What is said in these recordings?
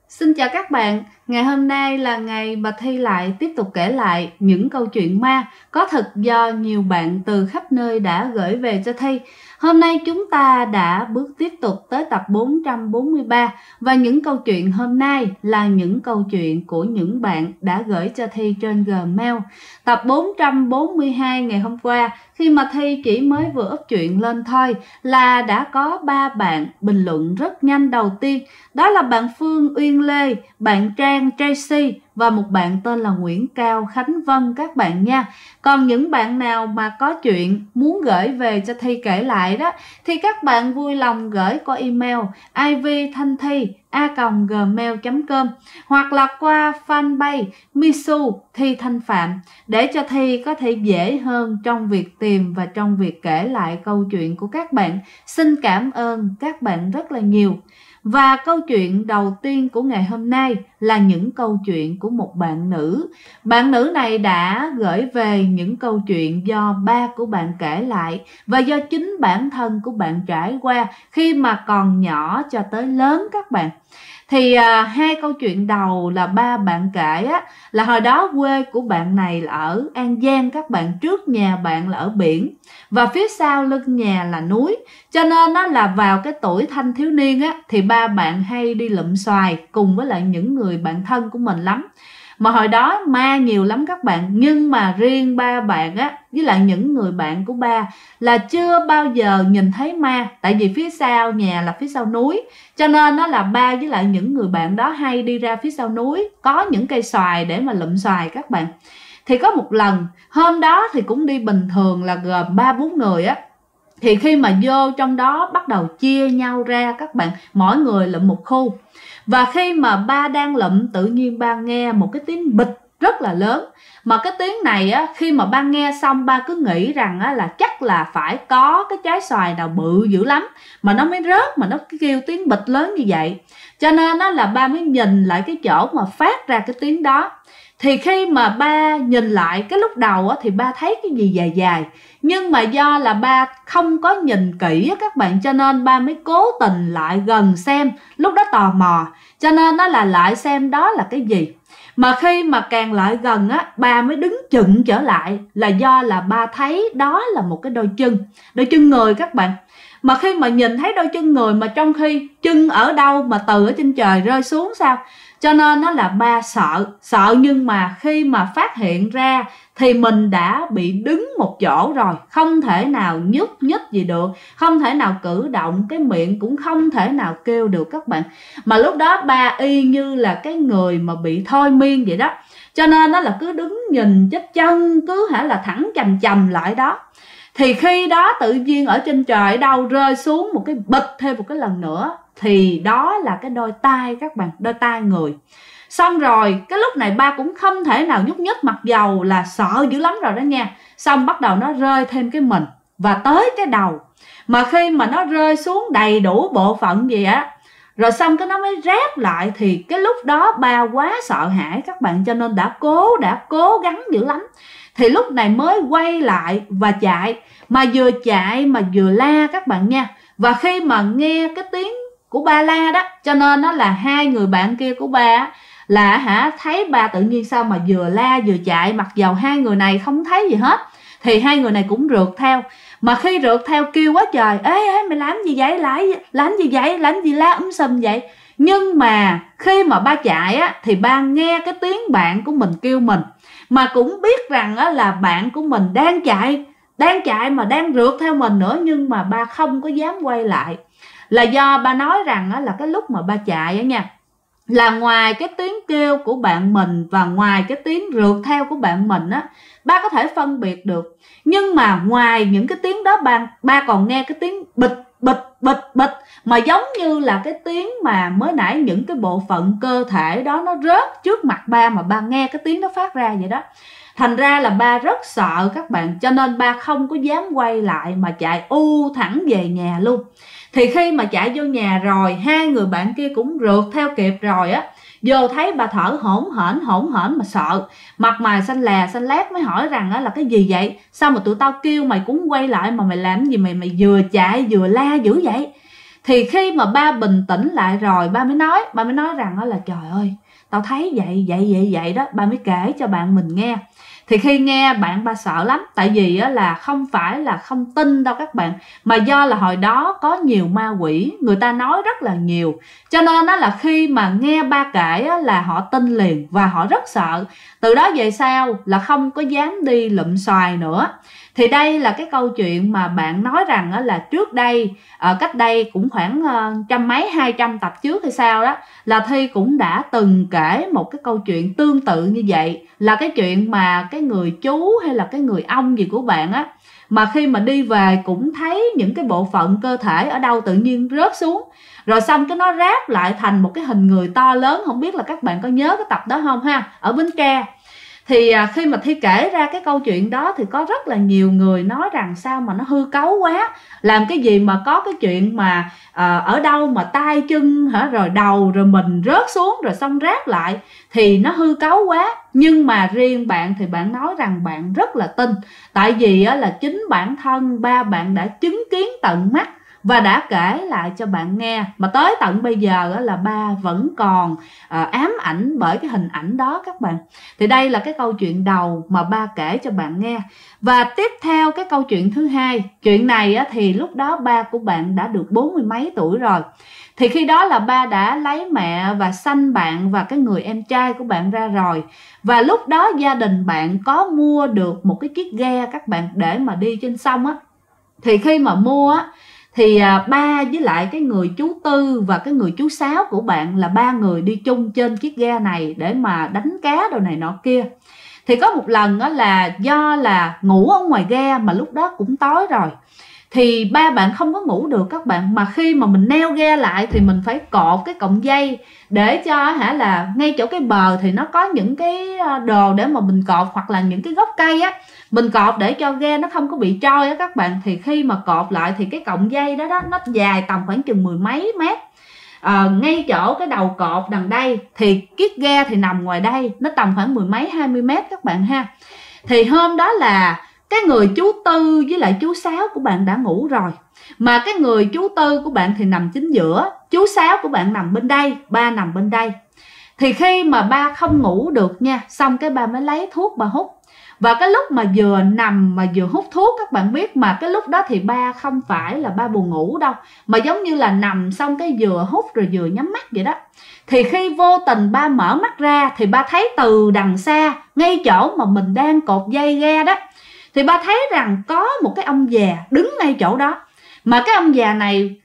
Xin chào các bạn, ngày hôm nay là ngày bà Thi lại tiếp tục kể lại những câu chuyện ma có thật do nhiều bạn từ khắp nơi đã gửi về cho Thi. Hôm nay chúng ta đã bước tiếp tục tới tập 443 và những câu chuyện hôm nay là những câu chuyện của những bạn đã gửi cho Thi trên Gmail. Tập 442 ngày hôm qua, khi mà Thi chỉ mới vừa up chuyện lên thôi là đã có 3 bạn bình luận rất nhanh. Đầu tiên đó là bạn Phương Uyên Lê, bạn Trang Tracy và một bạn tên là Nguyễn Cao Khánh Vân các bạn nha. Còn những bạn nào mà có chuyện muốn gửi về cho Thi kể lại đó thì các bạn vui lòng gửi qua email ivthanthi@gmail.com hoặc là qua fanpage Misu Thi Thanh Phạm để cho Thi có thể dễ hơn trong việc tìm và trong việc kể lại câu chuyện của các bạn. Xin cảm ơn các bạn rất là nhiều. Và câu chuyện đầu tiên của ngày hôm nay là những câu chuyện của một bạn nữ. Bạn nữ này đã gửi về những câu chuyện do ba của bạn kể lại và do chính bản thân của bạn trải qua khi mà còn nhỏ cho tới lớn các bạn. Thì hai câu chuyện đầu là ba bạn kể á, là hồi đó quê của bạn này là ở An Giang các bạn, trước nhà bạn là ở biển và phía sau lưng nhà là núi. Cho nên nó là vào cái tuổi thanh thiếu niên á thì ba bạn hay đi lụm xoài cùng với lại những người bạn thân của mình lắm. Mà hồi đó ma nhiều lắm các bạn, nhưng mà riêng ba bạn á với lại những người bạn của ba là chưa bao giờ nhìn thấy ma, tại vì phía sau nhà là phía sau núi. Cho nên nó là ba với lại những người bạn đó hay đi ra phía sau núi có những cây xoài để mà lụm xoài các bạn. Thì có một lần hôm đó thì cũng đi bình thường là gồm 3-4 người á. Thì khi mà vô trong đó bắt đầu chia nhau ra các bạn, mỗi người lụm một khu. Và khi mà ba đang lụm, tự nhiên ba nghe một cái tiếng bịch rất là lớn. Mà cái tiếng này á, khi mà ba nghe xong ba cứ nghĩ rằng á, là chắc là phải có cái trái xoài nào bự dữ lắm mà nó mới rớt, mà nó kêu tiếng bịch lớn như vậy. Cho nên á, là ba mới nhìn lại cái chỗ mà phát ra cái tiếng đó. Thì khi mà ba nhìn lại cái lúc đầu á, thì ba thấy cái gì dài dài. Nhưng mà do là ba không có nhìn kỹ á, các bạn, cho nên ba mới cố tình lại gần xem. Lúc đó tò mò cho nên nó là lại xem đó là cái gì. Mà khi mà càng lại gần á, ba mới đứng chững trở lại, là do là ba thấy đó là một cái đôi chân người các bạn. Mà khi mà nhìn thấy đôi chân người mà trong khi chân ở đâu mà từ ở trên trời rơi xuống sao. Cho nên nó là ba sợ, nhưng mà khi mà phát hiện ra thì mình đã bị đứng một chỗ rồi, không thể nào nhúc nhích gì được, không thể nào cử động, cái miệng cũng không thể nào kêu được các bạn. Mà lúc đó ba y như là cái người mà bị thôi miên vậy đó. Cho nên nó là cứ đứng nhìn chết chân cứ là thẳng chằm chằm lại đó. Thì khi đó tự nhiên ở trên trời đâu rơi xuống một cái bịch thêm một cái lần nữa. Thì đó là cái đôi tai các bạn, đôi tai người. Xong rồi cái lúc này ba cũng không thể nào nhúc nhích, mặc dầu là sợ dữ lắm rồi đó nha. Xong bắt đầu nó rơi thêm cái mình và tới cái đầu. Mà khi mà nó rơi xuống đầy đủ bộ phận gì á, rồi xong cái nó mới ráp lại. Thì cái lúc đó ba quá sợ hãi các bạn, cho nên đã cố gắng dữ lắm. Thì lúc này mới quay lại và chạy. Mà vừa chạy mà vừa la các bạn nha. Và khi mà nghe cái tiếng của ba la đó, cho nên nó là hai người bạn kia của ba là thấy ba tự nhiên sao mà vừa la vừa chạy, mặc dầu hai người này không thấy gì hết. Thì hai người này cũng rượt theo. Mà khi rượt theo kêu quá trời: ê mày làm gì vậy, làm gì vậy, làm gì la sùm vậy. Nhưng mà khi mà ba chạy á, thì ba nghe cái tiếng bạn của mình kêu mình, mà cũng biết rằng á, là bạn của mình đang chạy mà đang rượt theo mình nữa. Nhưng mà ba không có dám quay lại, là do ba nói rằng á, là cái lúc mà ba chạy á nha, là ngoài cái tiếng kêu của bạn mình và ngoài cái tiếng rượt theo của bạn mình á, ba có thể phân biệt được. Nhưng mà ngoài những cái tiếng đó, ba còn nghe cái tiếng bịch mà giống như là cái tiếng mà mới nãy những cái bộ phận cơ thể đó nó rớt trước mặt ba, mà ba nghe cái tiếng nó phát ra vậy đó. Thành ra là ba rất sợ các bạn, cho nên ba không có dám quay lại mà chạy thẳng về nhà luôn. Thì khi mà chạy vô nhà rồi, hai người bạn kia cũng rượt theo kịp rồi á, vô thấy bà thở hổn hển mà sợ, mặt mày xanh lét mới hỏi rằng á, là cái gì vậy, sao mà tụi tao kêu mày cũng quay lại mà mày làm gì, mày vừa chạy vừa la dữ vậy. Thì khi mà ba bình tĩnh lại rồi, ba mới nói rằng đó là trời ơi, tao thấy vậy đó, ba mới kể cho bạn mình nghe. Thì khi nghe bạn ba sợ lắm, tại vì là không phải là không tin đâu các bạn, mà do là hồi đó có nhiều ma quỷ, người ta nói rất là nhiều, cho nên đó là khi mà nghe ba kể là họ tin liền và họ rất sợ. Từ đó về sau là không có dám đi lụm xoài nữa. Thì đây là cái câu chuyện mà bạn nói rằng là trước đây, cách đây cũng khoảng trăm mấy 200 tập trước hay sao đó, là Thi cũng đã từng kể một cái câu chuyện tương tự như vậy. Là cái chuyện mà cái người chú hay là cái người ông gì của bạn á, mà khi mà đi về cũng thấy những cái bộ phận cơ thể ở đâu tự nhiên rớt xuống, rồi xong cái nó ráp lại thành một cái hình người to lớn. Không biết là các bạn có nhớ cái tập đó không ha, ở Bến Tre. Thì khi mà Thi kể ra cái câu chuyện đó thì có rất là nhiều người nói rằng sao mà nó hư cấu quá, làm cái gì mà có cái chuyện mà ở đâu mà tay chân rồi đầu rồi mình rớt xuống rồi xong ráp lại, thì nó hư cấu quá. Nhưng mà riêng bạn thì bạn nói rằng bạn rất là tin, tại vì là chính bản thân ba bạn đã chứng kiến tận mắt và đã kể lại cho bạn nghe, mà tới tận bây giờ là ba vẫn còn ám ảnh bởi cái hình ảnh đó các bạn. Thì đây là cái câu chuyện đầu mà ba kể cho bạn nghe. Và tiếp theo cái câu chuyện thứ hai, chuyện này thì lúc đó ba của bạn đã được 40 mấy tuổi rồi. Thì khi đó là ba đã lấy mẹ và sanh bạn và cái người em trai của bạn ra rồi. Và lúc đó gia đình bạn có mua được một cái chiếc ghe các bạn, để mà đi trên sông á. Thì khi mà mua á, thì ba với lại cái người chú Tư và cái người chú Sáu của bạn là ba người đi chung trên chiếc ghe này để mà đánh cá đồ này nọ kia. Thì có một lần đó là do là ngủ ở ngoài ghe mà lúc đó cũng tối rồi, thì ba bạn không có ngủ được các bạn, mà khi mà mình neo ghe lại thì mình phải cột cái cọng dây để cho là ngay chỗ cái bờ thì nó có những cái đồ để mà mình cột, hoặc là những cái gốc cây á mình cột để cho ghe nó không có bị trôi á các bạn. Thì khi mà cột lại thì cái cọng dây đó nó dài tầm khoảng chừng 10 mấy mét. Ngay chỗ cái đầu cột đằng đây thì chiếc ghe thì nằm ngoài đây, nó tầm khoảng 10 mấy 20 mét các bạn ha. Thì hôm đó là cái người chú Tư với lại chú Sáu của bạn đã ngủ rồi, mà cái người chú Tư của bạn thì nằm chính giữa, chú Sáu của bạn nằm bên đây, ba nằm bên đây. Thì khi mà ba không ngủ được nha, xong cái ba mới lấy thuốc ba hút. Và cái lúc mà vừa nằm mà vừa hút thuốc, các bạn biết mà cái lúc đó thì ba không phải là ba buồn ngủ đâu, mà giống như là nằm xong cái vừa hút rồi vừa nhắm mắt vậy đó. Thì khi vô tình ba mở mắt ra thì ba thấy từ đằng xa, ngay chỗ mà mình đang cột dây ghe đó, thì ba thấy rằng có một cái ông già đứng ngay chỗ đó. Mà cái ông già này,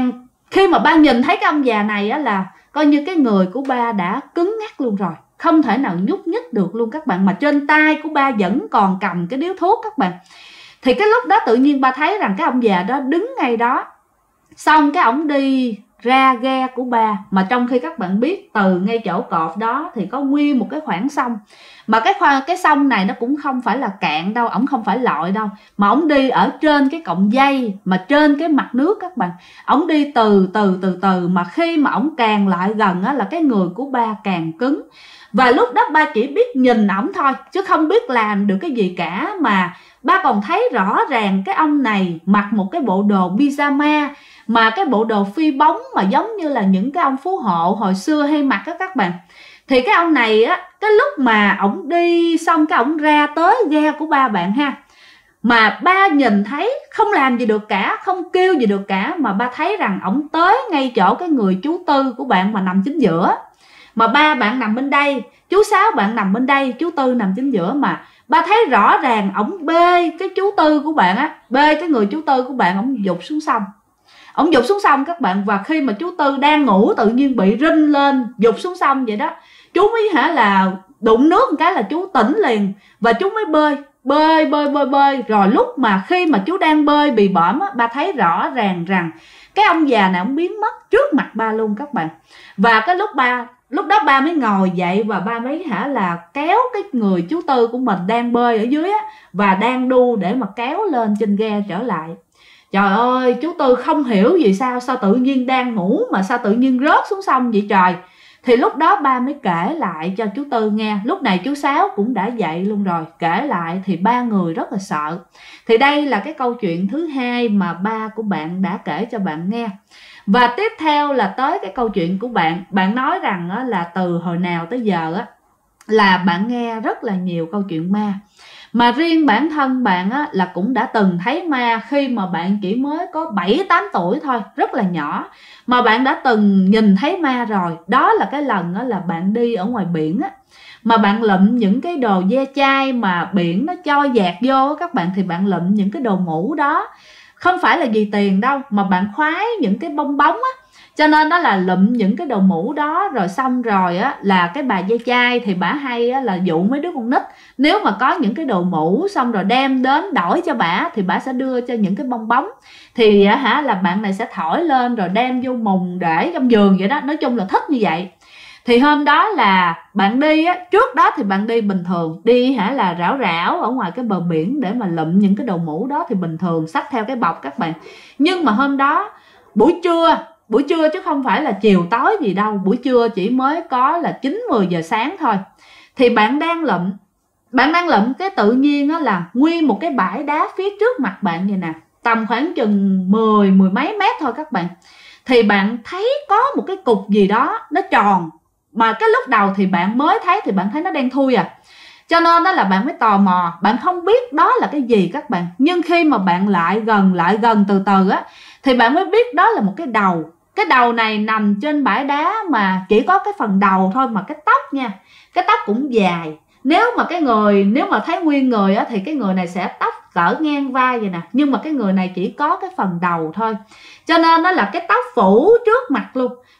khi mà ba nhìn thấy cái ông già này là coi như cái người của ba đã cứng ngắc luôn rồi, không thể nào nhúc nhích được luôn các bạn, mà trên tay của ba vẫn còn cầm cái điếu thuốc các bạn. Thì cái lúc đó tự nhiên ba thấy rằng cái ông già đó đứng ngay đó, xong cái ổng đi ra ghe của ba. Mà trong khi các bạn biết từ ngay chỗ cột đó thì có nguyên một cái khoảng sông, mà cái sông này nó cũng không phải là cạn đâu, ổng không phải lội đâu, mà ổng đi ở trên cái cọng dây mà trên cái mặt nước các bạn. Ổng đi từ từ mà khi mà ổng càng lại gần là cái người của ba càng cứng. Và lúc đó ba chỉ biết nhìn ổng thôi chứ không biết làm được cái gì cả, mà ba còn thấy rõ ràng cái ông này mặc một cái bộ đồ pyjama, mà cái bộ đồ phi bóng mà giống như là những cái ông phú hộ hồi xưa hay mặc đó các bạn. Thì cái ông này cái lúc mà ổng đi xong cái ổng ra tới ghe của ba bạn ha, mà ba nhìn thấy không làm gì được cả, không kêu gì được cả, mà ba thấy rằng ổng tới ngay chỗ cái người chú Tư của bạn mà nằm chính giữa. Mà ba bạn nằm bên đây, chú Sáu bạn nằm bên đây, chú Tư nằm chính giữa, mà ba thấy rõ ràng ổng bê cái chú Tư của bạn bê cái người chú Tư của bạn, ổng giục xuống sông. Ổng giục xuống sông các bạn. Và khi mà chú Tư đang ngủ tự nhiên bị rinh lên giục xuống sông vậy đó, chú mới là đụng nước một cái là chú tỉnh liền, và chú mới bơi. Rồi lúc mà khi mà chú đang bơi bị bõm ba thấy rõ ràng rằng cái ông già này ổng biến mất trước mặt ba luôn các bạn. Và cái lúc đó ba mới ngồi dậy và ba mới là kéo cái người chú Tư của mình đang bơi ở dưới và đang đu để mà kéo lên trên ghe trở lại. Trời ơi, chú Tư không hiểu gì sao tự nhiên đang ngủ mà sao tự nhiên rớt xuống sông vậy trời. Thì lúc đó ba mới kể lại cho chú Tư nghe. Lúc này chú Sáu cũng đã dậy luôn rồi, kể lại thì ba người rất là sợ. Thì đây là cái câu chuyện thứ hai mà ba của bạn đã kể cho bạn nghe. Và tiếp theo là tới cái câu chuyện của bạn. Bạn nói rằng là từ hồi nào tới giờ là bạn nghe rất là nhiều câu chuyện ma. Mà riêng bản thân bạn là cũng đã từng thấy ma khi mà bạn chỉ mới có 7-8 tuổi thôi, rất là nhỏ. Mà bạn đã từng nhìn thấy ma rồi. Đó là cái lần là bạn đi ở ngoài biển mà bạn lụm những cái đồ ve chai mà biển nó cho dạt vô các bạn, thì bạn lụm những cái đồ ngủ đó. Không phải là vì tiền đâu, mà bạn khoái những cái bong bóng cho nên đó là lụm những cái đồ mũ đó. Rồi xong rồi là cái bà ve chai thì bả hay là dụ mấy đứa con nít, nếu mà có những cái đồ mũ xong rồi đem đến đổi cho bả thì bả sẽ đưa cho những cái bong bóng. Thì là bạn này sẽ thổi lên rồi đem vô mùng để trong giường vậy đó. Nói chung là thích như vậy. Thì hôm đó là bạn đi trước đó thì bạn đi bình thường, đi là rảo rảo ở ngoài cái bờ biển để mà lụm những cái đồ mũ đó thì bình thường, xách theo cái bọc các bạn. Nhưng mà hôm đó buổi trưa chứ không phải là chiều tối gì đâu, buổi trưa chỉ mới có là 9-10 giờ sáng thôi. Thì bạn đang lụm cái tự nhiên là nguyên một cái bãi đá phía trước mặt bạn vậy nè, tầm khoảng chừng mười mấy mét thôi các bạn. Thì bạn thấy có một cái cục gì đó nó tròn, mà cái lúc đầu thì bạn mới thấy thì bạn thấy nó đen thui cho nên đó là bạn mới tò mò, bạn không biết đó là cái gì các bạn. Nhưng khi mà bạn lại gần từ từ thì bạn mới biết đó là một cái đầu. Cái đầu này nằm trên bãi đá mà chỉ có cái phần đầu thôi, mà cái tóc nha, cái tóc cũng dài. Nếu mà thấy nguyên người thì cái người này sẽ tóc cỡ ngang vai vậy nè, nhưng mà cái người này chỉ có cái phần đầu thôi. Cho nên đó là cái tóc phủ trước mặt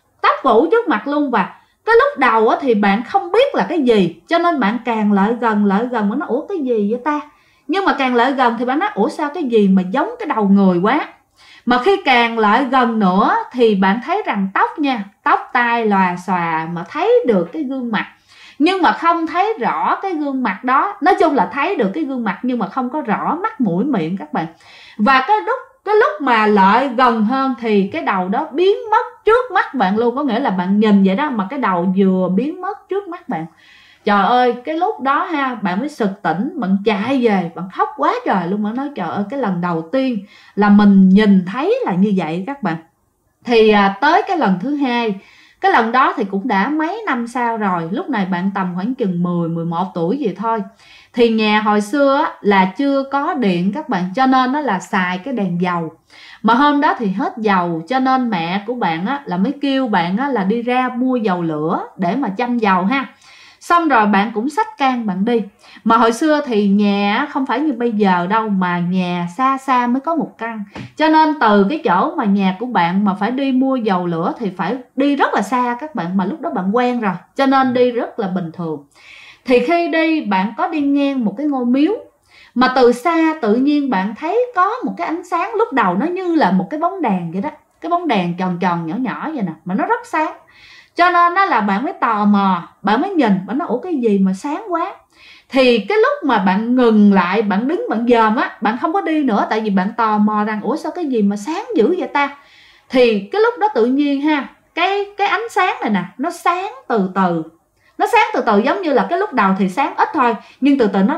luôn. Và cái lúc đầu thì bạn không biết là cái gì, cho nên bạn càng lại gần bạn nói ủa cái gì vậy ta. Nhưng mà càng lại gần thì bạn nói ủa sao cái gì mà giống cái đầu người quá. Mà khi càng lại gần nữa thì bạn thấy rằng tóc tai lòa xòa mà thấy được cái gương mặt, nhưng mà không thấy rõ cái gương mặt đó. Nói chung là thấy được cái gương mặt nhưng mà không có rõ mắt mũi miệng các bạn. Và cái lúc mà lại gần hơn thì cái đầu đó biến mất trước mắt bạn luôn. Có nghĩa là bạn nhìn vậy đó mà cái đầu vừa biến mất trước mắt bạn. Trời ơi, cái lúc đó bạn mới sực tỉnh, bạn chạy về, bạn khóc quá trời luôn. Bạn nói trời ơi, cái lần đầu tiên là mình nhìn thấy là như vậy các bạn. Thì tới cái lần thứ hai, cái lần đó thì cũng đã mấy năm sau rồi. Lúc này bạn tầm khoảng chừng 10-11 tuổi gì thôi. Thì nhà hồi xưa là chưa có điện các bạn, cho nên nó là xài cái đèn dầu. Mà hôm đó thì hết dầu, cho nên mẹ của bạn là mới kêu bạn là đi ra mua dầu lửa để mà châm dầu Xong rồi bạn cũng xách can bạn đi. Mà hồi xưa thì nhà không phải như bây giờ đâu, mà nhà xa xa mới có một căn. Cho nên từ cái chỗ mà nhà của bạn mà phải đi mua dầu lửa thì phải đi rất là xa các bạn. Mà lúc đó bạn quen rồi, cho nên đi rất là bình thường. Thì khi đi bạn có đi ngang một cái ngôi miếu, mà từ xa tự nhiên bạn thấy có một cái ánh sáng. Lúc đầu nó như là một cái bóng đèn vậy đó, cái bóng đèn tròn tròn nhỏ nhỏ vậy nè, mà nó rất sáng. Cho nên là bạn mới tò mò, bạn mới nhìn, bạn nói ủa cái gì mà sáng quá. Thì cái lúc mà bạn ngừng lại, bạn đứng bạn dòm bạn không có đi nữa, tại vì bạn tò mò rằng ủa sao cái gì mà sáng dữ vậy ta. Thì cái lúc đó tự nhiên cái ánh sáng này nè, nó sáng từ từ. Nó sáng từ từ giống như là cái lúc đầu thì sáng ít thôi, nhưng từ từ nó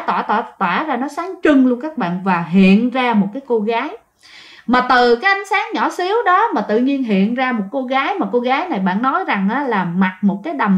tỏa ra, nó sáng trưng luôn các bạn. Và hiện ra một cái cô gái. Mà từ cái ánh sáng nhỏ xíu đó mà tự nhiên hiện ra một cô gái. Mà cô gái này bạn nói rằng là mặc một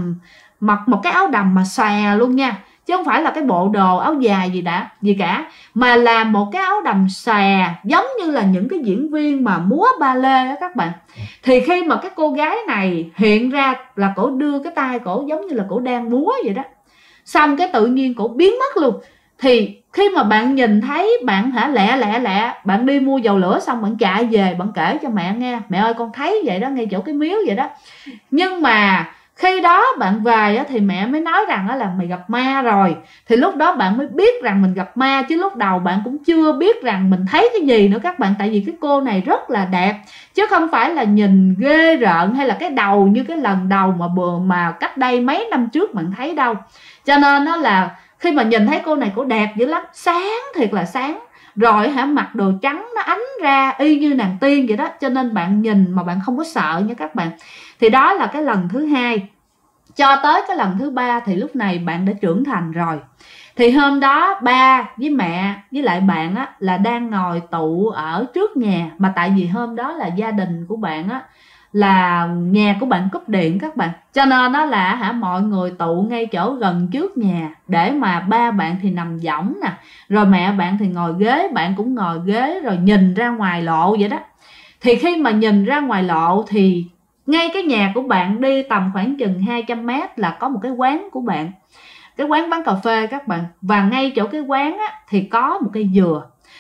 cái áo đầm mà xòe luôn nha, chứ không phải là cái bộ đồ áo dài gì cả, mà là một cái áo đầm xòe, giống như là những cái diễn viên mà múa ba lê các bạn. Thì khi mà cái cô gái này hiện ra là cổ đưa cái tay cổ giống như là cổ đang múa vậy đó, xong cái tự nhiên cổ biến mất luôn. Thì khi mà bạn nhìn thấy, bạn lẹ bạn đi mua dầu lửa xong bạn chạy về, bạn kể cho mẹ nghe, mẹ ơi con thấy vậy đó, ngay chỗ cái miếu vậy đó. Nhưng mà khi đó bạn về thì mẹ mới nói rằng là mày gặp ma rồi. Thì lúc đó bạn mới biết rằng mình gặp ma, chứ lúc đầu bạn cũng chưa biết rằng mình thấy cái gì nữa các bạn. Tại vì cái cô này rất là đẹp, chứ không phải là nhìn ghê rợn hay là cái đầu như cái lần đầu mà cách đây mấy năm trước bạn thấy đâu. Cho nên nó là khi mà nhìn thấy cô này, cô đẹp dữ lắm, sáng thiệt là sáng. Rồi mặc đồ trắng nó ánh ra y như nàng tiên vậy đó. Cho nên bạn nhìn mà bạn không có sợ nha các bạn. Thì đó là cái lần thứ hai. cho tới cái lần thứ 3 thì lúc này bạn đã trưởng thành rồi. Thì hôm đó ba với mẹ với lại bạn á là đang ngồi tụ ở trước nhà, mà tại vì hôm đó là gia đình của bạn á là nhà của bạn cúp điện các bạn, cho nên đó là mọi người tụ ngay chỗ gần trước nhà, để mà ba bạn thì nằm võng nè, rồi mẹ bạn thì ngồi ghế, bạn cũng ngồi ghế, rồi nhìn ra ngoài lộ vậy đó. Thì khi mà nhìn ra ngoài lộ thì ngay cái nhà của bạn đi tầm khoảng chừng 200 mét là có một cái quán của bạn, cái quán bán cà phê các bạn. Và ngay chỗ cái quán á, thì có một cây dừa.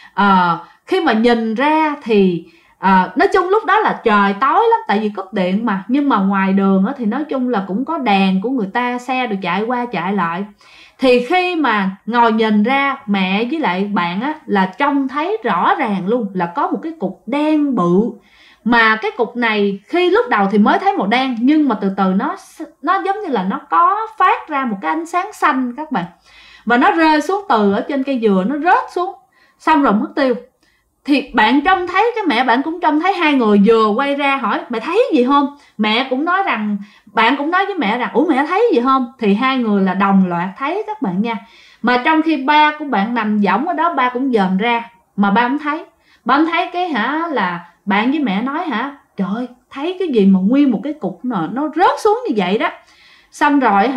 Khi mà nhìn ra thì nói chung lúc đó là trời tối lắm, tại vì cúp điện mà, nhưng mà ngoài đường á, thì nói chung là cũng có đèn của người ta, xe được chạy qua chạy lại. Thì khi mà ngồi nhìn ra, mẹ với lại bạn á, là trông thấy rõ ràng luôn là có một cái cục đen bự. Mà cái cục này khi lúc đầu thì mới thấy màu đen, nhưng mà từ từ nó giống như là nó có phát ra một cái ánh sáng xanh các bạn, và nó rơi xuống từ ở trên cây dừa, nó rớt xuống xong rồi mất tiêu. Thì bạn trông thấy, cái mẹ bạn cũng trông thấy, hai người vừa quay ra hỏi mẹ thấy gì không. Mẹ cũng nói rằng, bạn cũng nói với mẹ rằng ủa mẹ thấy gì không. Thì hai người là đồng loạt thấy các bạn nha. Mà trong khi ba của bạn nằm võng ở đó, ba cũng dòm ra mà ba không thấy. Ba không thấy cái là bạn với mẹ nói trời ơi, thấy cái gì mà nguyên một cái cục nó rớt xuống như vậy đó. Xong rồi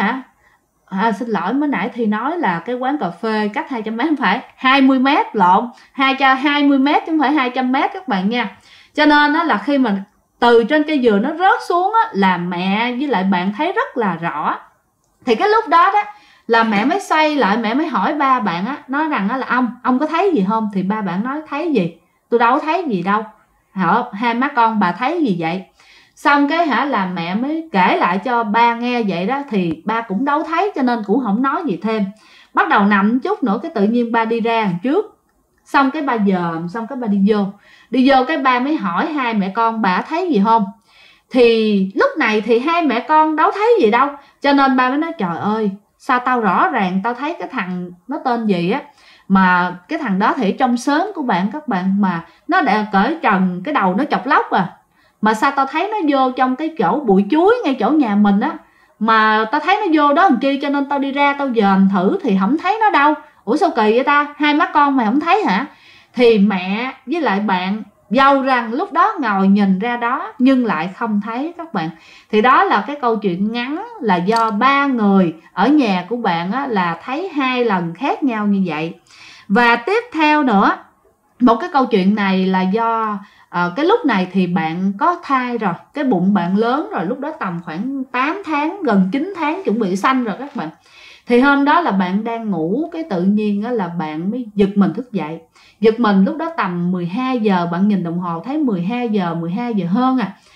xin lỗi, mới nãy thì nói là cái quán cà phê cách 200 mét, không phải 20 mét, lộn, 20 mét chứ không phải 200 mét các bạn nha. Cho nên đó là khi mà từ trên cây dừa nó rớt xuống á, là mẹ với lại bạn thấy rất là rõ. Thì cái lúc đó đó là mẹ mới xoay lại, mẹ mới hỏi ba bạn á, nói rằng là ông có thấy gì không. Thì ba bạn nói thấy gì, tôi đâu có thấy gì đâu. Hỏi hai má con bà thấy gì vậy. Xong cái là mẹ mới kể lại cho ba nghe vậy đó. Thì ba cũng đâu thấy, cho nên cũng không nói gì thêm. Bắt đầu nằm chút nữa cái tự nhiên ba đi ra trước. Xong cái ba dòm, xong cái ba đi vô cái ba mới hỏi hai mẹ con bà thấy gì không. Thì lúc này thì hai mẹ con đâu thấy gì đâu, cho nên ba mới nói trời ơi, sao tao rõ ràng tao thấy cái thằng nó tên gì á, mà cái thằng đó thì trong xóm của bạn các bạn, mà nó đã cởi trần, cái đầu nó chọc lóc mà sao tao thấy nó vô trong cái chỗ bụi chuối ngay chỗ nhà mình á, mà tao thấy nó vô đó làm chi, cho nên tao đi ra tao dòm thử thì không thấy nó đâu. Ủa sao kỳ vậy ta, hai má con mày không thấy hả. Thì mẹ với lại bạn dâu rằng lúc đó ngồi nhìn ra đó nhưng lại không thấy các bạn. Thì đó là cái câu chuyện ngắn là do ba người ở nhà của bạn á, là thấy hai lần khác nhau như vậy. Và tiếp theo nữa, một cái câu chuyện này là do cái lúc này thì bạn có thai rồi, cái bụng bạn lớn rồi, lúc đó tầm khoảng 8 tháng, gần 9 tháng, chuẩn bị sanh rồi các bạn. Thì hôm đó là bạn đang ngủ, cái tự nhiên là bạn mới giật mình thức dậy. Giật mình lúc đó tầm 12 giờ, bạn nhìn đồng hồ thấy 12 giờ hơn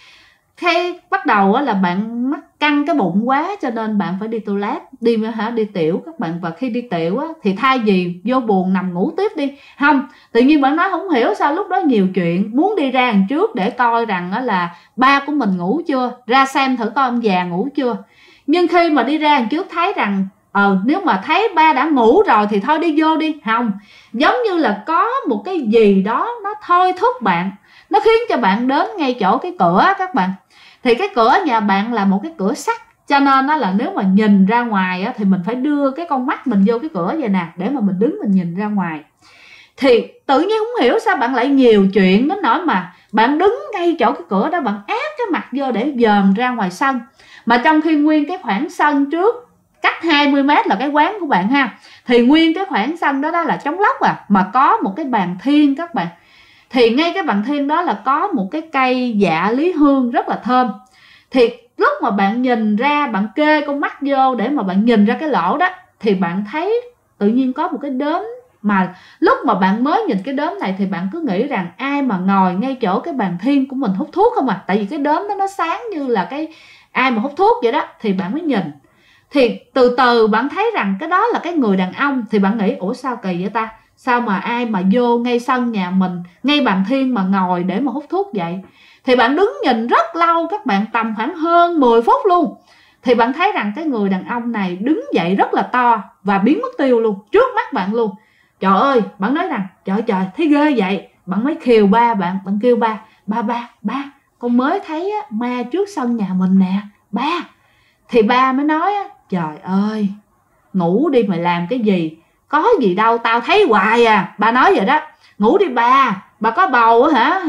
Thế bắt đầu là bạn mắc căng cái bụng quá, cho nên bạn phải đi toilet, đi tiểu các bạn. Và khi đi tiểu thì thay vì vô buồng nằm ngủ tiếp đi, không, tự nhiên bạn nói không hiểu sao lúc đó nhiều chuyện, muốn đi ra đằng trước để coi rằng là ba của mình ngủ chưa, ra xem thử coi ông già ngủ chưa. Nhưng khi mà đi ra đằng trước thấy rằng nếu mà thấy ba đã ngủ rồi thì thôi đi vô đi, không, giống như là có một cái gì đó nó thôi thúc bạn, nó khiến cho bạn đến ngay chỗ cái cửa các bạn. Thì cái cửa nhà bạn là một cái cửa sắt, cho nên đó là nếu mà nhìn ra ngoài thì mình phải đưa cái con mắt mình vô cái cửa vậy nè, để mà mình đứng mình nhìn ra ngoài. Thì tự nhiên không hiểu sao bạn lại nhiều chuyện đến nỗi mà bạn đứng ngay chỗ cái cửa đó, bạn áp cái mặt vô để dòm ra ngoài sân. Mà trong khi nguyên cái khoảng sân trước cách 20 mét là cái quán của bạn thì nguyên cái khoảng sân đó là trống lốc mà có một cái bàn thiên các bạn. Thì ngay cái bàn thiên đó là có một cái cây dạ lý hương rất là thơm. Thì lúc mà bạn nhìn ra, bạn kê con mắt vô để mà bạn nhìn ra cái lỗ đó, thì bạn thấy tự nhiên có một cái đốm. Mà lúc mà bạn mới nhìn cái đốm này thì bạn cứ nghĩ rằng ai mà ngồi ngay chỗ cái bàn thiên của mình hút thuốc không tại vì cái đốm đó nó sáng như là cái ai mà hút thuốc vậy đó. Thì bạn mới nhìn, thì từ từ bạn thấy rằng cái đó là cái người đàn ông. Thì bạn nghĩ ủa sao kỳ vậy ta, sao mà ai mà vô ngay sân nhà mình, ngay bàn thiên mà ngồi để mà hút thuốc vậy. Thì bạn đứng nhìn rất lâu các bạn, tầm khoảng hơn 10 phút luôn. Thì bạn thấy rằng cái người đàn ông này đứng dậy rất là to và biến mất tiêu luôn, trước mắt bạn luôn. Trời ơi, bạn nói rằng trời thấy ghê vậy. Bạn mới khiều ba bạn kêu ba con mới thấy ma trước sân nhà mình nè ba. Thì ba mới nói á, trời ơi, ngủ đi mày làm cái gì, có gì đâu, tao thấy hoài à. Ba nói vậy đó, ngủ đi bà có bầu hả,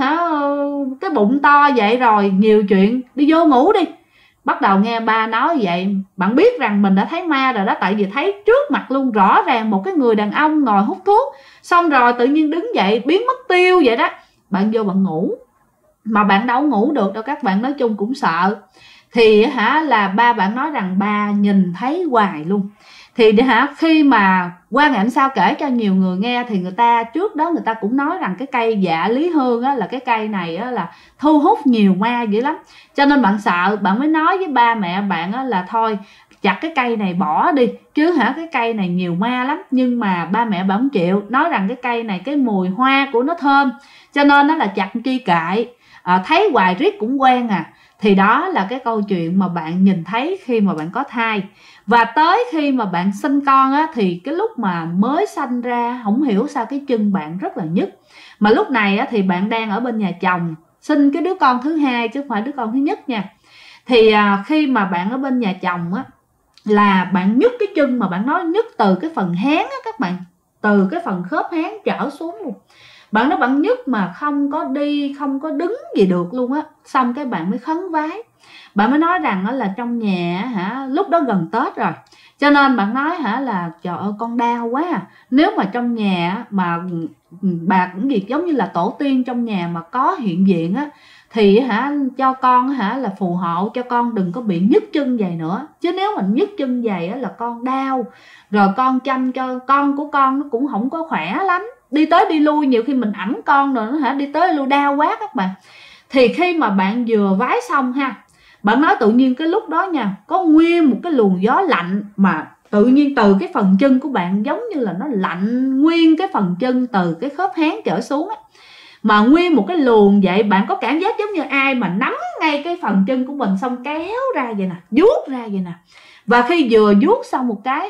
cái bụng to vậy rồi, nhiều chuyện, đi vô ngủ đi. Bắt đầu nghe ba nói vậy, bạn biết rằng mình đã thấy ma rồi đó, tại vì thấy trước mặt luôn, rõ ràng một cái người đàn ông ngồi hút thuốc, xong rồi tự nhiên đứng dậy biến mất tiêu vậy đó. Bạn vô bạn ngủ, mà bạn đâu ngủ được đâu các bạn, nói chung cũng sợ. Thì là ba bạn nói rằng ba nhìn thấy hoài luôn. Thì khi mà qua ngày hôm sau kể cho nhiều người nghe, thì người ta trước đó người ta cũng nói rằng cái cây dạ lý hương á, là cái cây này á, là thu hút nhiều ma dữ lắm. Cho nên bạn sợ, bạn mới nói với ba mẹ bạn á, là thôi chặt cái cây này bỏ đi, chứ cái cây này nhiều ma lắm. Nhưng mà ba mẹ bạn không chịu, nói rằng cái cây này cái mùi hoa của nó thơm, cho nên nó là chặt chi kệ, thấy hoài riết cũng quen à. Thì đó là cái câu chuyện mà bạn nhìn thấy khi mà bạn có thai. Và tới khi mà bạn sinh con á, thì cái lúc mà mới sanh ra, không hiểu sao cái chân bạn rất là nhức. Mà lúc này á, thì bạn đang ở bên nhà chồng, sinh cái đứa con thứ hai chứ không phải đứa con thứ nhất nha. Thì khi mà bạn ở bên nhà chồng á, là bạn nhức cái chân, mà bạn nói nhức từ cái phần háng á các bạn, từ cái phần khớp háng trở xuống luôn. Bạn nói bạn nhức mà không có đi, không có đứng gì được luôn á. Xong cái bạn mới khấn vái. Bạn mới nói rằng là trong nhà lúc đó gần Tết rồi, cho nên bạn nói là trời ơi con đau quá à. Nếu mà trong nhà mà bà cũng gì giống như là tổ tiên trong nhà mà có hiện diện á, thì cho con là phù hộ cho con đừng có bị nhức chân vậy nữa. Chứ nếu mình nhức chân vậy á, là con đau, rồi con chăm cho con của con nó cũng không có khỏe lắm, đi tới đi lui nhiều khi mình ẵm con rồi nó đi tới đi lui đau quá các bạn. Thì khi mà bạn vừa vái xong bạn nói tự nhiên cái lúc đó nha, có nguyên một cái luồng gió lạnh mà tự nhiên từ cái phần chân của bạn giống như là nó lạnh nguyên cái phần chân từ cái khớp háng trở xuống á. Mà nguyên một cái luồng vậy, bạn có cảm giác giống như ai mà nắm ngay cái phần chân của mình xong kéo ra vậy nè, vuốt ra vậy nè. Và khi vừa vuốt xong một cái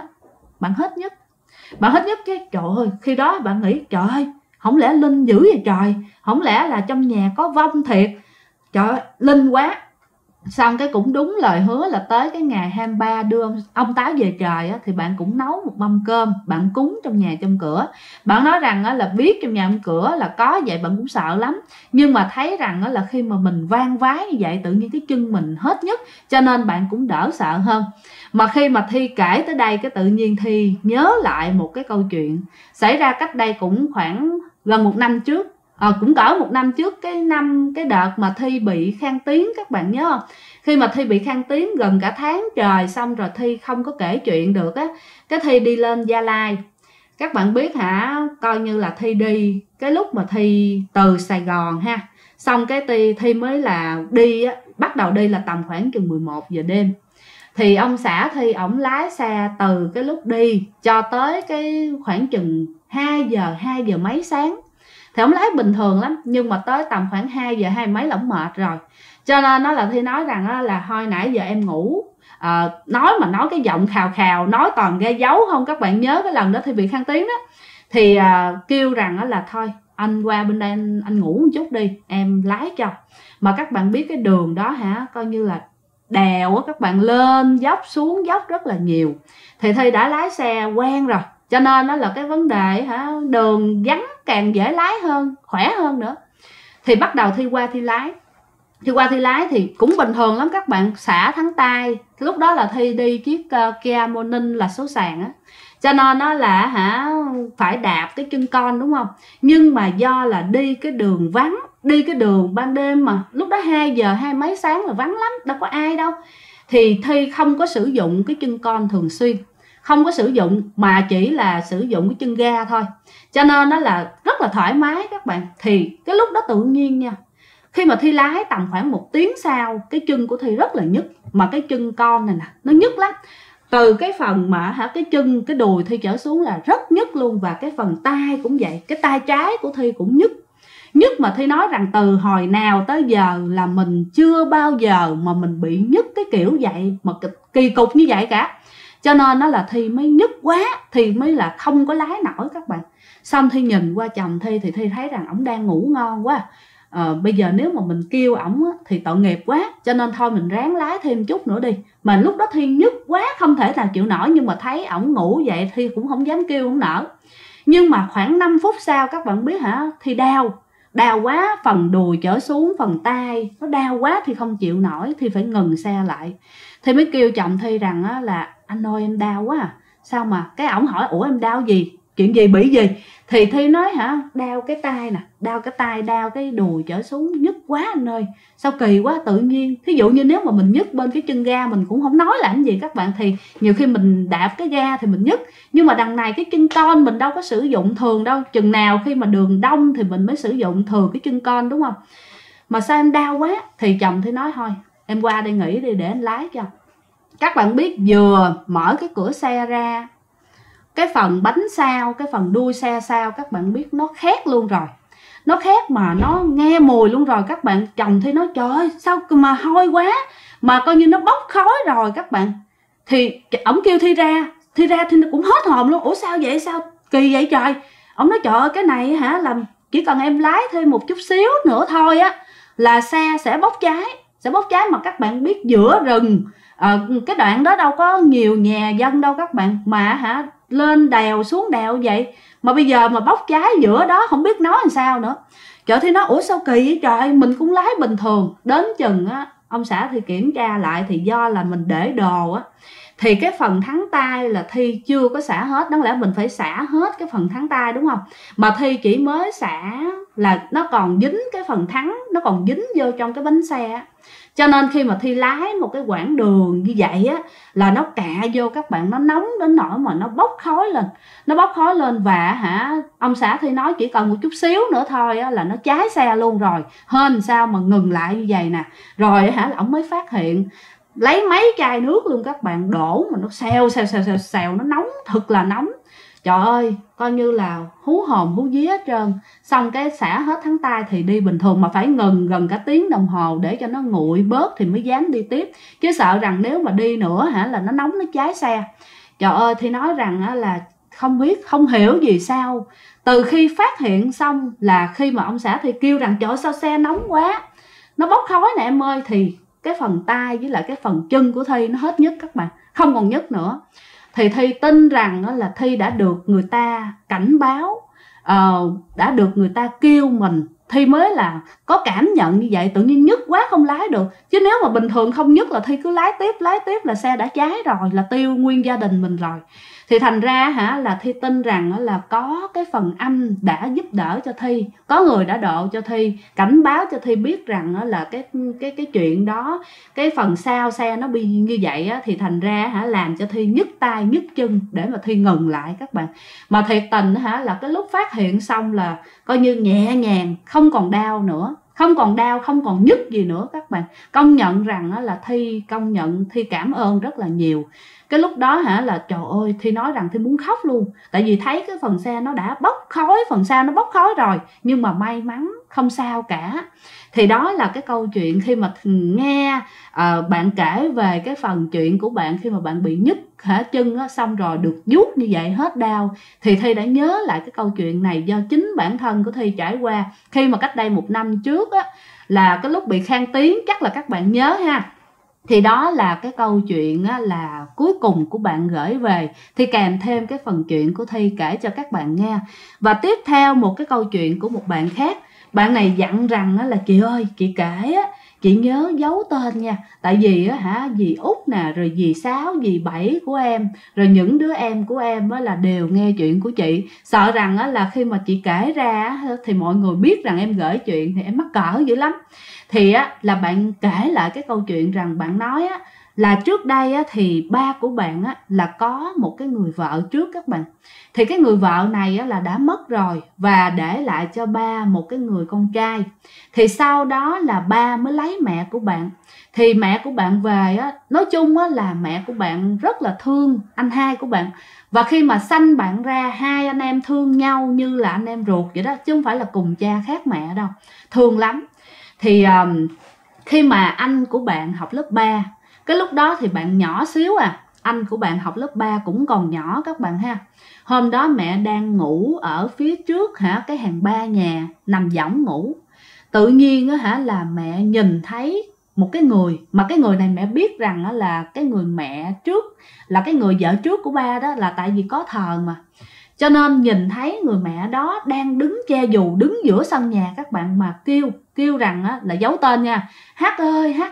bạn hết nhức. Bạn hết nhức cái trời ơi, khi đó bạn nghĩ trời ơi, không lẽ linh dữ vậy trời, không lẽ là trong nhà có vong thiệt, trời ơi, linh quá. Xong cái cũng đúng lời hứa là tới cái ngày 23 đưa ông Táo về trời á, thì bạn cũng nấu một mâm cơm, bạn cúng trong nhà trong cửa. Bạn nói rằng là biết trong nhà trong cửa là có vậy bạn cũng sợ lắm, nhưng mà thấy rằng là khi mà mình vang vái như vậy tự nhiên cái chân mình hết nhức, cho nên bạn cũng đỡ sợ hơn. Mà khi mà Thi kể tới đây cái tự nhiên Thi nhớ lại một cái câu chuyện xảy ra cách đây cũng khoảng gần 1 năm trước. Cũng cỡ 1 năm trước, cái đợt mà Thi bị khan tiếng, các bạn nhớ không? Khi mà Thi bị khan tiếng gần cả tháng trời, xong rồi Thi không có kể chuyện được á, cái Thi đi lên Gia Lai. Các bạn biết coi như là Thi đi cái lúc mà Thi từ Sài Gòn xong cái Thi mới là đi á, bắt đầu đi là tầm khoảng chừng 11 giờ đêm. Thì ông xã Thi ổng lái xe từ cái lúc đi cho tới cái khoảng chừng 2 giờ mấy sáng. Thì ổng lái bình thường lắm, nhưng mà tới tầm khoảng 2 giờ 2 mấy là ổng mệt rồi. Cho nên nó là Thi nói rằng là thôi nãy giờ em ngủ. Nói cái giọng khào khào, nói toàn gây dấu không. Các bạn nhớ cái lần đó Thi bị khan tiếng đó. Thì kêu rằng là thôi anh qua bên đây anh ngủ một chút đi, em lái cho. Mà các bạn biết cái đường đó coi như là đèo á, các bạn lên dốc xuống dốc rất là nhiều. Thì Thi đã lái xe quen rồi, cho nên nó là cái vấn đề đường vắng càng dễ lái hơn, khỏe hơn nữa. Thì bắt đầu Thi qua Thi lái thì cũng bình thường lắm các bạn, xả thắng tay. Lúc đó là Thi đi chiếc Kia Morning là số sàn á, cho nên nó là phải đạp cái chân con đúng không. Nhưng mà do là đi cái đường vắng, đi cái đường ban đêm, mà lúc đó 2 giờ 2 mấy sáng là vắng lắm, đâu có ai đâu. Thì Thi không có sử dụng cái chân con thường xuyên, không có sử dụng, mà chỉ là sử dụng cái chân ga thôi, cho nên nó là rất là thoải mái các bạn. Thì cái lúc đó tự nhiên nha, khi mà Thi lái tầm khoảng 1 tiếng sau, cái chân của Thi rất là nhức. Mà cái chân con này nè, nó nhức lắm, từ cái phần mà cái chân, cái đùi Thi trở xuống là rất nhức luôn. Và cái phần tay cũng vậy, cái tay trái của Thi cũng nhức mà Thi nói rằng từ hồi nào tới giờ là mình chưa bao giờ mà mình bị nhức cái kiểu vậy mà kỳ cục như vậy cả. Cho nên nó là Thi mới nhức quá, Thi mới là không có lái nổi các bạn. Xong Thi nhìn qua chồng Thi thì Thi thấy rằng ổng đang ngủ ngon quá, bây giờ nếu mà mình kêu ổng thì tội nghiệp quá, cho nên thôi mình ráng lái thêm chút nữa đi. Mà lúc đó Thi nhức quá không thể nào chịu nổi, nhưng mà thấy ổng ngủ vậy Thi cũng không dám kêu không nở. Nhưng mà khoảng 5 phút sau các bạn biết hả, Thi đau quá, phần đùi trở xuống, phần tay nó đau quá thì không chịu nổi, thì phải ngừng xe lại. Thì mới kêu chồng Thi rằng á, là anh ơi em đau quá à. Sao mà cái ổng hỏi ủa em đau gì, chuyện gì, bị gì? Thì Thi nói hả, đau cái tay nè, đau cái tay, đau cái đùi trở xuống, nhức quá anh ơi. Sao kỳ quá, tự nhiên thí dụ như nếu mà mình nhức bên cái chân ga mình cũng không nói làm gì các bạn, thì nhiều khi mình đạp cái ga thì mình nhức, nhưng mà đằng này cái chân con mình đâu có sử dụng thường đâu, chừng nào khi mà đường đông thì mình mới sử dụng thường cái chân con, đúng không? Mà sao em đau quá? Thì chồng Thi nói thôi em qua đây nghỉ đi để anh lái cho. Các bạn biết vừa mở cái cửa xe ra, cái phần bánh sau, cái phần đuôi xe sau các bạn biết nó khét luôn rồi, nó khét mà nó nghe mùi luôn rồi các bạn. Chồng Thi nói trời ơi sao mà hôi quá, mà coi như nó bốc khói rồi các bạn. Thì ổng kêu Thi ra Thi cũng hết hồn luôn. Ủa sao vậy, sao kỳ vậy trời? Ổng nói trời ơi cái này hả, làm chỉ cần em lái thêm một chút xíu nữa thôi á là xe sẽ bốc cháy, mà các bạn biết giữa rừng, cái đoạn đó đâu có nhiều nhà dân đâu các bạn, mà hả lên đèo xuống đèo vậy mà bây giờ mà bốc cháy giữa đó không biết nói làm sao nữa. Trời, Thi nói ủa sao kỳ vậy trời, mình cũng lái bình thường. Đến chừng á ông xã thì kiểm tra lại thì do là mình để đồ á, thì cái phần thắng tay là Thi chưa có xả hết. Đáng lẽ mình phải xả hết cái phần thắng tay đúng không, mà Thi chỉ mới xả là nó còn dính cái phần thắng, nó còn dính vô trong cái bánh xe. Cho nên khi mà Thi lái một cái quãng đường như vậy á là nó cạ vô các bạn, nó nóng đến nỗi mà nó bốc khói lên. Và hả ông xã Thi nói chỉ cần một chút xíu nữa thôi á là nó cháy xe luôn rồi, hên sao mà ngừng lại như vậy nè. Rồi hả ổng mới phát hiện, lấy mấy chai nước luôn các bạn, đổ mà nó xèo, nó nóng, thật là nóng. Trời ơi coi như là hú hồn hú vía hết trơn. Xong cái xả hết thắng tay thì đi bình thường, mà phải ngừng gần cả tiếng đồng hồ để cho nó nguội bớt thì mới dám đi tiếp, chứ sợ rằng nếu mà đi nữa hả là nó nóng, nó cháy xe. Trời ơi Thì nói rằng là không hiểu gì sao từ khi phát hiện xong là khi mà ông xã thì kêu rằng trời ơi, sao xe nóng quá, nó bốc khói nè em ơi, thì cái phần tay với lại cái phần chân của Thi nó hết nhức các bạn, không còn nhức nữa. Thì Thi tin rằng là Thi đã được người ta cảnh báo, đã được người ta kêu mình, Thi mới là có cảm nhận như vậy. Tự nhiên nhức quá không lái được, chứ nếu mà bình thường không nhức là Thi cứ lái tiếp là xe đã cháy rồi, là tiêu nguyên gia đình mình rồi. Thì thành ra hả là Thi tin rằng là có cái phần âm đã giúp đỡ cho Thi, có người đã độ cho Thi, cảnh báo cho Thi biết rằng là cái chuyện đó, cái phần sau xe nó bị như vậy á, thì thành ra hả làm cho Thi nhức tay nhức chân để mà Thi ngừng lại các bạn. Mà thiệt tình hả là cái lúc phát hiện xong là coi như nhẹ nhàng, không còn đau nữa, không còn nhức gì nữa các bạn. Công nhận rằng là Thi cảm ơn rất là nhiều. Cái lúc đó hả là trời ơi Thi nói rằng Thi muốn khóc luôn, tại vì thấy cái phần xe nó đã bốc khói, phần sau nó bốc khói rồi, nhưng mà may mắn không sao cả. Thì đó là cái câu chuyện khi mà nghe bạn kể về cái phần chuyện của bạn khi mà bạn bị nhức chân á, xong rồi được vuốt như vậy hết đau, thì Thi đã nhớ lại cái câu chuyện này do chính bản thân của Thi trải qua khi mà cách đây 1 năm trước á, là cái lúc bị khan tiếng, chắc là các bạn nhớ ha. Thì đó là cái câu chuyện á, là cuối cùng của bạn gửi về, thì kèm thêm cái phần chuyện của Thi kể cho các bạn nghe. Và tiếp theo một cái câu chuyện của một bạn khác. Bạn này dặn rằng là chị ơi, chị kể á, chị nhớ giấu tên nha, tại vì á hả dì Út nè, rồi dì Sáu, dì Bảy của em, rồi những đứa em của em á là đều nghe chuyện của chị. Sợ rằng á là khi mà chị kể ra á, thì mọi người biết rằng em gửi chuyện thì em mắc cỡ dữ lắm. Thì á là bạn kể lại cái câu chuyện rằng bạn nói á là trước đây á thì ba của bạn á là có một cái người vợ trước các bạn. Thì cái người vợ này á là đã mất rồi và để lại cho ba một cái người con trai. Thì sau đó là ba mới lấy mẹ của bạn. Thì mẹ của bạn về á, nói chung á là mẹ của bạn rất là thương anh hai của bạn. Và khi mà sanh bạn ra, hai anh em thương nhau như là anh em ruột vậy đó, chứ không phải là cùng cha khác mẹ đâu, thương lắm. Thì khi mà anh của bạn học lớp 3, cái lúc đó thì bạn nhỏ xíu à, anh của bạn học lớp 3 cũng còn nhỏ các bạn ha. Hôm đó mẹ đang ngủ ở phía trước hả, cái hàng ba nhà, nằm võng ngủ. tự nhiên á hả là mẹ nhìn thấy một cái người, mà cái người này mẹ biết rằng á là cái người mẹ trước, là cái người vợ trước của ba đó, là tại vì có thờ mà, cho nên nhìn thấy người mẹ đó đang đứng che dù, đứng giữa sân nhà các bạn, mà kêu rằng á, là giấu tên nha: Hát ơi Hát,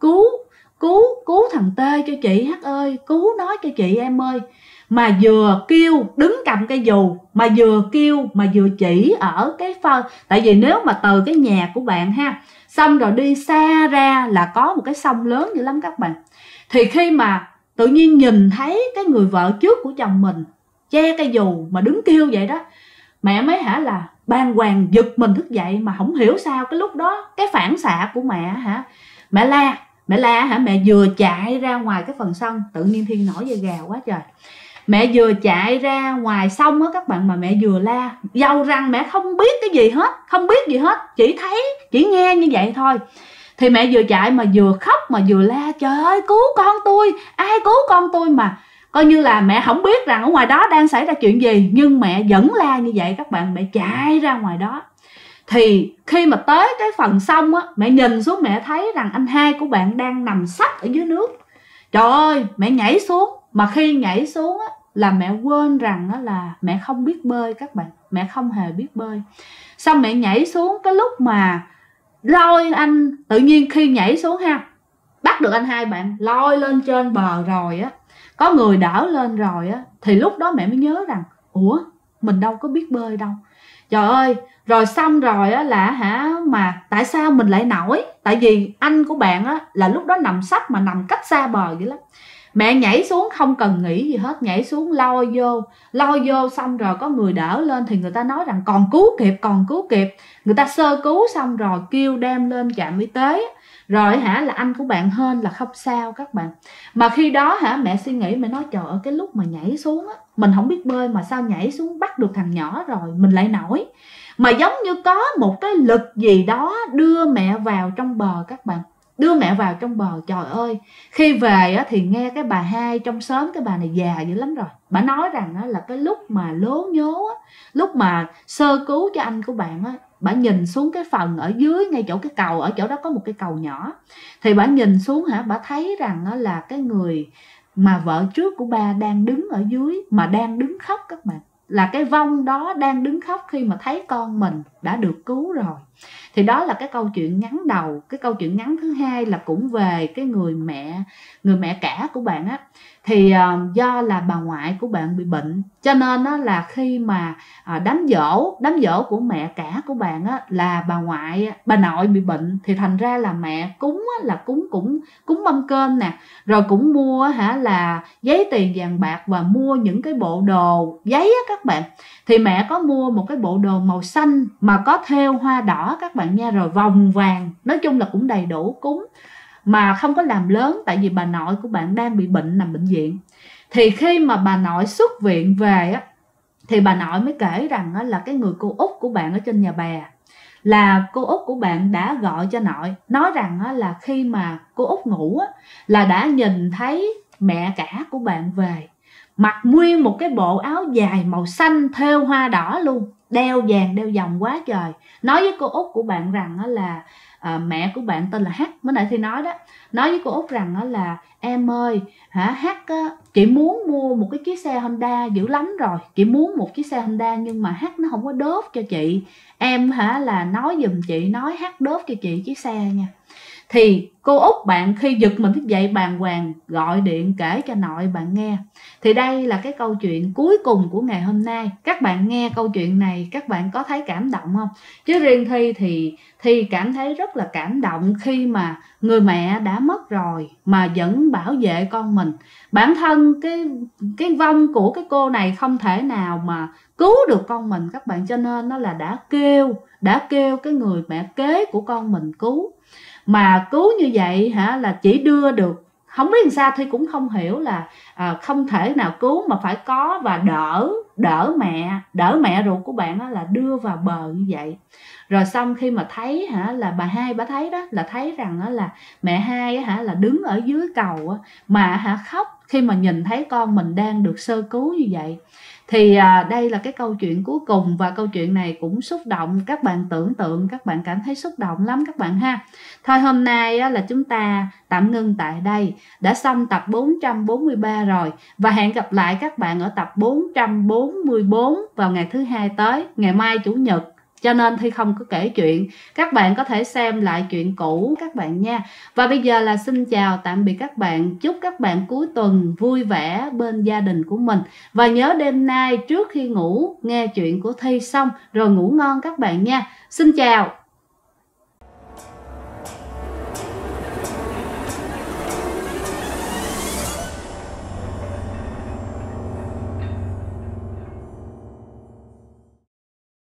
cứu thằng Tê cho chị, Hát ơi cứu nó cho chị em ơi. Mà vừa kêu đứng cầm cây dù, mà vừa kêu mà vừa chỉ ở cái phân. Tại vì nếu mà từ cái nhà của bạn ha, xong rồi đi xa ra là có một cái sông lớn dữ lắm các bạn. Thì khi mà tự nhiên nhìn thấy cái người vợ trước của chồng mình che cây dù mà đứng kêu vậy đó, mẹ mới hả là bàng hoàng giật mình thức dậy. Mà không hiểu sao cái lúc đó cái phản xạ của mẹ hả, mẹ la hả, mẹ vừa chạy ra ngoài cái phần sân, tự nhiên Thiên nổi da gà quá trời. Mẹ vừa chạy ra ngoài sông á các bạn, mà mẹ vừa la, dầu rằng mẹ không biết cái gì hết, không biết gì hết, chỉ thấy, chỉ nghe như vậy thôi. Thì mẹ vừa chạy mà vừa khóc mà vừa la: Trời ơi cứu con tôi, ai cứu con tôi. Mà coi như là mẹ không biết rằng ở ngoài đó đang xảy ra chuyện gì, nhưng mẹ vẫn la như vậy các bạn. Mẹ chạy ra ngoài đó. Thì khi mà tới cái phần sông á, mẹ nhìn xuống mẹ thấy rằng anh hai của bạn đang nằm sấp ở dưới nước. Trời ơi, mẹ nhảy xuống. Mà khi nhảy xuống á, là mẹ quên rằng á, là mẹ không biết bơi các bạn. Mẹ không hề biết bơi. Xong mẹ nhảy xuống, cái lúc mà lôi anh, tự nhiên khi nhảy xuống ha, bắt được anh hai bạn lôi lên trên bờ rồi á, có người đỡ lên rồi á, thì lúc đó mẹ mới nhớ rằng ủa, mình đâu có biết bơi đâu. Trời ơi, rồi xong rồi á là hả, mà tại sao mình lại nổi? Tại vì anh của bạn á là lúc đó nằm sấp mà nằm cách xa bờ vậy lắm. Mẹ nhảy xuống không cần nghĩ gì hết, nhảy xuống lôi vô xong rồi có người đỡ lên thì người ta nói rằng còn cứu kịp. Người ta sơ cứu xong rồi kêu đem lên trạm y tế. Rồi hả là anh của bạn hên là không sao các bạn. Mà khi đó hả mẹ suy nghĩ, mẹ nói trời ơi, cái lúc mà nhảy xuống á, mình không biết bơi mà sao nhảy xuống bắt được thằng nhỏ rồi mình lại nổi. Mà giống như có một cái lực gì đó đưa mẹ vào trong bờ các bạn, đưa mẹ vào trong bờ. Trời ơi, khi về á, thì nghe cái bà hai trong xóm, cái bà này già dữ lắm rồi, bà nói rằng á, là cái lúc mà lố nhố á, lúc mà sơ cứu cho anh của bạn á, bà nhìn xuống cái phần ở dưới ngay chỗ cái cầu, ở chỗ đó có một cái cầu nhỏ, thì bà nhìn xuống hả, bà thấy rằng á, là cái người mà vợ trước của ba đang đứng ở dưới mà đang đứng khóc các bạn, là cái vong đó đang đứng khóc khi mà thấy con mình đã được cứu rồi. Thì đó là cái câu chuyện ngắn đầu. Cái câu chuyện ngắn thứ hai là cũng về cái người mẹ cả của bạn á. Thì do là bà ngoại của bạn bị bệnh, cho nên á, là khi mà đám giỗ của mẹ cả của bạn á, là bà nội bị bệnh, thì thành ra là mẹ cúng á, là cúng mâm cơm nè, rồi cũng mua hả là giấy tiền vàng bạc và mua những cái bộ đồ giấy á các bạn. Thì mẹ có mua một cái bộ đồ màu xanh mà có thêu hoa đỏ các bạn nha, rồi vòng vàng, nói chung là cũng đầy đủ cúng, mà không có làm lớn tại vì bà nội của bạn đang bị bệnh, nằm bệnh viện. Thì khi mà bà nội xuất viện về á, thì bà nội mới kể rằng á, là cái người cô út của bạn ở trên nhà bè, là cô út của bạn đã gọi cho nội, nói rằng á, là khi mà cô út ngủ á, là đã nhìn thấy mẹ cả của bạn về, mặc nguyên một cái bộ áo dài màu xanh thêu hoa đỏ luôn, đeo vàng đeo vòng quá trời. Nói với cô út của bạn rằng á, là mẹ của bạn tên là H, mới nãy thì nói đó, nói với cô út rằng á, là em ơi hả H á, chị muốn mua một cái chiếc xe Honda dữ lắm rồi, chị muốn một chiếc xe Honda nhưng mà H nó không có đốt cho chị, em hả là nói giùm chị, nói H đốt cho chị chiếc xe nha. Thì cô út bạn khi giật mình thức dậy bàng hoàng gọi điện kể cho nội bạn nghe. Thì đây là cái câu chuyện cuối cùng của ngày hôm nay. Các bạn nghe câu chuyện này các bạn có thấy cảm động không? Chứ riêng Thi thì Thi cảm thấy rất là cảm động khi mà người mẹ đã mất rồi mà vẫn bảo vệ con mình. Bản thân cái vong của cái cô này không thể nào mà cứu được con mình các bạn, cho nên nó là đã kêu cái người mẹ kế của con mình cứu. Mà cứu như vậy hả là chỉ đưa được, không biết làm sao thì cũng không hiểu là không thể nào cứu mà phải có và đỡ mẹ ruột của bạn đó, là đưa vào bờ như vậy. Rồi xong khi mà thấy hả là bà hai bà thấy đó, là thấy rằng đó là mẹ hai hả là đứng ở dưới cầu mà hả khóc khi mà nhìn thấy con mình đang được sơ cứu như vậy. Thì đây là cái câu chuyện cuối cùng, và câu chuyện này cũng xúc động các bạn, tưởng tượng các bạn cảm thấy xúc động lắm các bạn ha. Thôi hôm nay là chúng ta tạm ngưng tại đây, đã xong tập 443 rồi, và hẹn gặp lại các bạn ở tập 444 vào ngày thứ hai tới, ngày mai Chủ nhật, cho nên Thi không có kể chuyện. Các bạn có thể xem lại chuyện cũ các bạn nha. Và bây giờ là xin chào tạm biệt các bạn. Chúc các bạn cuối tuần vui vẻ bên gia đình của mình. Và nhớ đêm nay trước khi ngủ nghe chuyện của Thi xong rồi ngủ ngon các bạn nha. Xin chào.